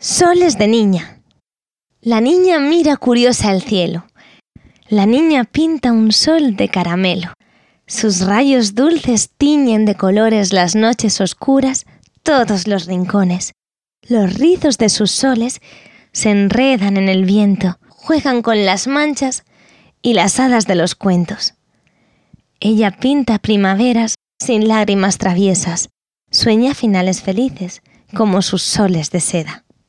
Soles de niña. La niña mira curiosa el cielo. La niña pinta un sol de caramelo. Sus rayos dulces tiñen de colores las noches oscuras, todos los rincones. Los rizos de sus soles se enredan en el viento, juegan con las manchas y las hadas de los cuentos. Ella pinta primaveras sin lágrimas traviesas, sueña finales felices como sus soles de seda.